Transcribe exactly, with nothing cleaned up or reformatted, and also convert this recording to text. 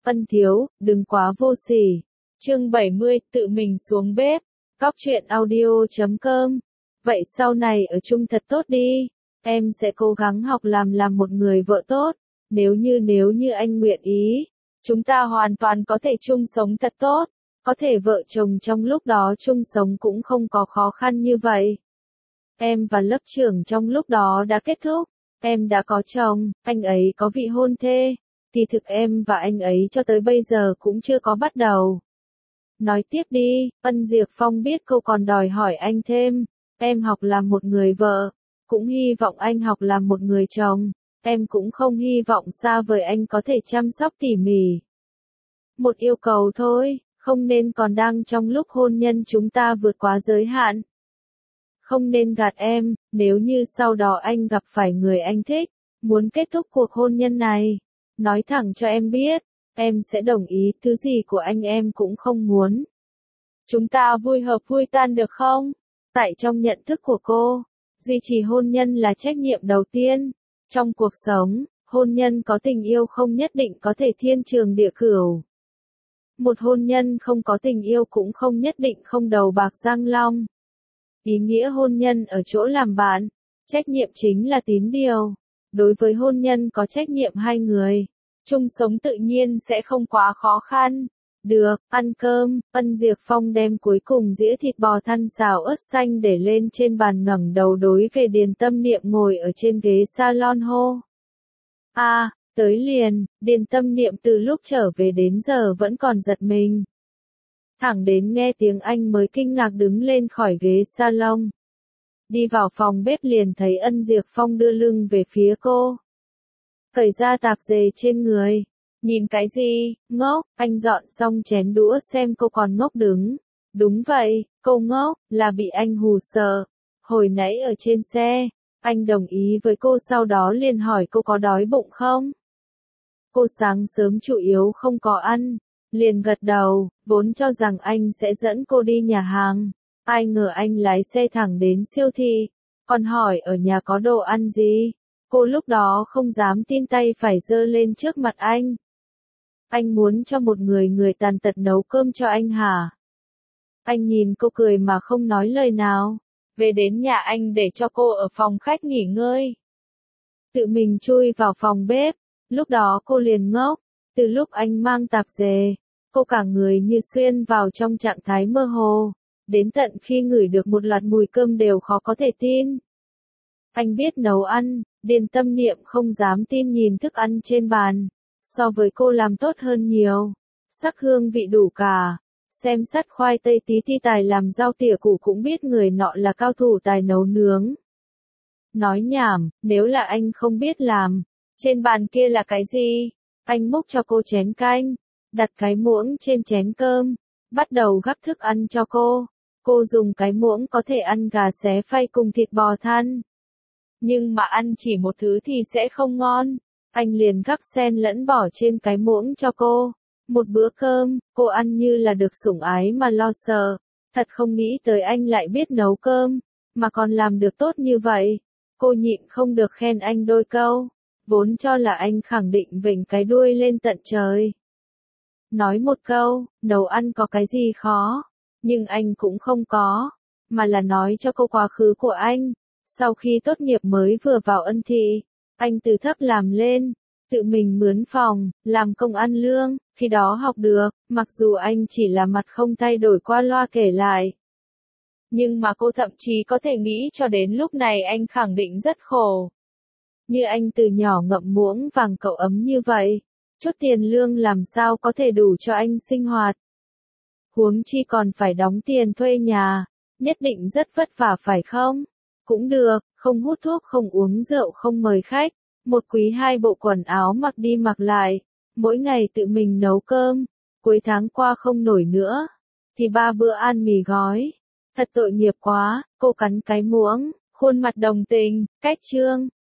Ân thiếu, đừng quá vô sỉ. Chương bảy mươi, tự mình xuống bếp. Cóc truyện audio chấm com. Vậy sau này ở chung thật tốt đi. Em sẽ cố gắng học làm làm một người vợ tốt. Nếu như nếu như anh nguyện ý, chúng ta hoàn toàn có thể chung sống thật tốt. Có thể vợ chồng trong lúc đó chung sống cũng không có khó khăn như vậy. Em và lớp trưởng trong lúc đó đã kết thúc. Em đã có chồng, anh ấy có vị hôn thê. Thì thực em và anh ấy cho tới bây giờ cũng chưa có bắt đầu. Nói tiếp đi, Ân Diệp Phong biết cô còn đòi hỏi anh thêm. Em học làm một người vợ, cũng hy vọng anh học làm một người chồng. Em cũng không hy vọng xa vời anh có thể chăm sóc tỉ mỉ. Một yêu cầu thôi, không nên còn đang trong lúc hôn nhân chúng ta vượt quá giới hạn. Không nên gạt em, nếu như sau đó anh gặp phải người anh thích, muốn kết thúc cuộc hôn nhân này. Nói thẳng cho em biết, em sẽ đồng ý, thứ gì của anh em cũng không muốn. Chúng ta vui hợp vui tan được không? Tại trong nhận thức của cô, duy trì hôn nhân là trách nhiệm đầu tiên. Trong cuộc sống, hôn nhân có tình yêu không nhất định có thể thiên trường địa cửu. Một hôn nhân không có tình yêu cũng không nhất định không đầu bạc răng long. Ý nghĩa hôn nhân ở chỗ làm bạn, trách nhiệm chính là tín điều. Đối với hôn nhân có trách nhiệm hai người, chung sống tự nhiên sẽ không quá khó khăn. Được, ăn cơm. Ân Diệp Phong đem cuối cùng dĩa thịt bò thăn xào ớt xanh để lên trên bàn, ngẩng đầu đối về Điền Tâm Niệm ngồi ở trên ghế salon hô. A, à, tới liền. Điền Tâm Niệm từ lúc trở về đến giờ vẫn còn giật mình. Thẳng đến nghe tiếng anh mới kinh ngạc đứng lên khỏi ghế salon. Đi vào phòng bếp liền thấy Ân Diệp Phong đưa lưng về phía cô. Cởi ra tạp dề trên người. Nhìn cái gì, ngốc, anh dọn xong chén đũa xem cô còn ngốc đứng. Đúng vậy, cô ngốc, là bị anh hù sợ. Hồi nãy ở trên xe, anh đồng ý với cô sau đó liền hỏi cô có đói bụng không? Cô sáng sớm chủ yếu không có ăn, liền gật đầu, vốn cho rằng anh sẽ dẫn cô đi nhà hàng. Ai ngờ anh lái xe thẳng đến siêu thị, còn hỏi ở nhà có đồ ăn gì. Cô lúc đó không dám tin, tay phải giơ lên trước mặt anh. Anh muốn cho một người người tàn tật nấu cơm cho anh hả? Anh nhìn cô cười mà không nói lời nào. Về đến nhà anh để cho cô ở phòng khách nghỉ ngơi. Tự mình chui vào phòng bếp. Lúc đó cô liền ngốc. Từ lúc anh mang tạp dề, cô cả người như xuyên vào trong trạng thái mơ hồ. Đến tận khi ngửi được một loạt mùi cơm đều khó có thể tin. Anh biết nấu ăn. Điền Tâm Niệm không dám tin nhìn thức ăn trên bàn. So với cô làm tốt hơn nhiều. Sắc hương vị đủ cả. Xem sắt khoai tây tí ti tài làm rau tỉa củ cũng biết người nọ là cao thủ tài nấu nướng. Nói nhảm, nếu là anh không biết làm. Trên bàn kia là cái gì? Anh múc cho cô chén canh. Đặt cái muỗng trên chén cơm. Bắt đầu gắp thức ăn cho cô. Cô dùng cái muỗng có thể ăn gà xé phay cùng thịt bò than. Nhưng mà ăn chỉ một thứ thì sẽ không ngon. Anh liền gắp xen lẫn bỏ trên cái muỗng cho cô. Một bữa cơm, cô ăn như là được sủng ái mà lo sợ. Thật không nghĩ tới anh lại biết nấu cơm, mà còn làm được tốt như vậy. Cô nhịn không được khen anh đôi câu. Vốn cho là anh khẳng định vểnh cái đuôi lên tận trời. Nói một câu, nấu ăn có cái gì khó. Nhưng anh cũng không có, mà là nói cho cô quá khứ của anh. Sau khi tốt nghiệp mới vừa vào Ân thị, anh từ thấp làm lên, tự mình mướn phòng, làm công ăn lương, khi đó học được, mặc dù anh chỉ là mặt không thay đổi qua loa kể lại. Nhưng mà cô thậm chí có thể nghĩ cho đến lúc này anh khẳng định rất khổ. Như anh từ nhỏ ngậm muỗng vàng cậu ấm như vậy, chút tiền lương làm sao có thể đủ cho anh sinh hoạt. Huống chi còn phải đóng tiền thuê nhà, nhất định rất vất vả phải không? Cũng được, không hút thuốc không uống rượu không mời khách, một quý hai bộ quần áo mặc đi mặc lại, mỗi ngày tự mình nấu cơm, cuối tháng qua không nổi nữa, thì ba bữa ăn mì gói. Thật tội nghiệp quá, cô cắn cái muỗng, khuôn mặt đồng tình, cách trương,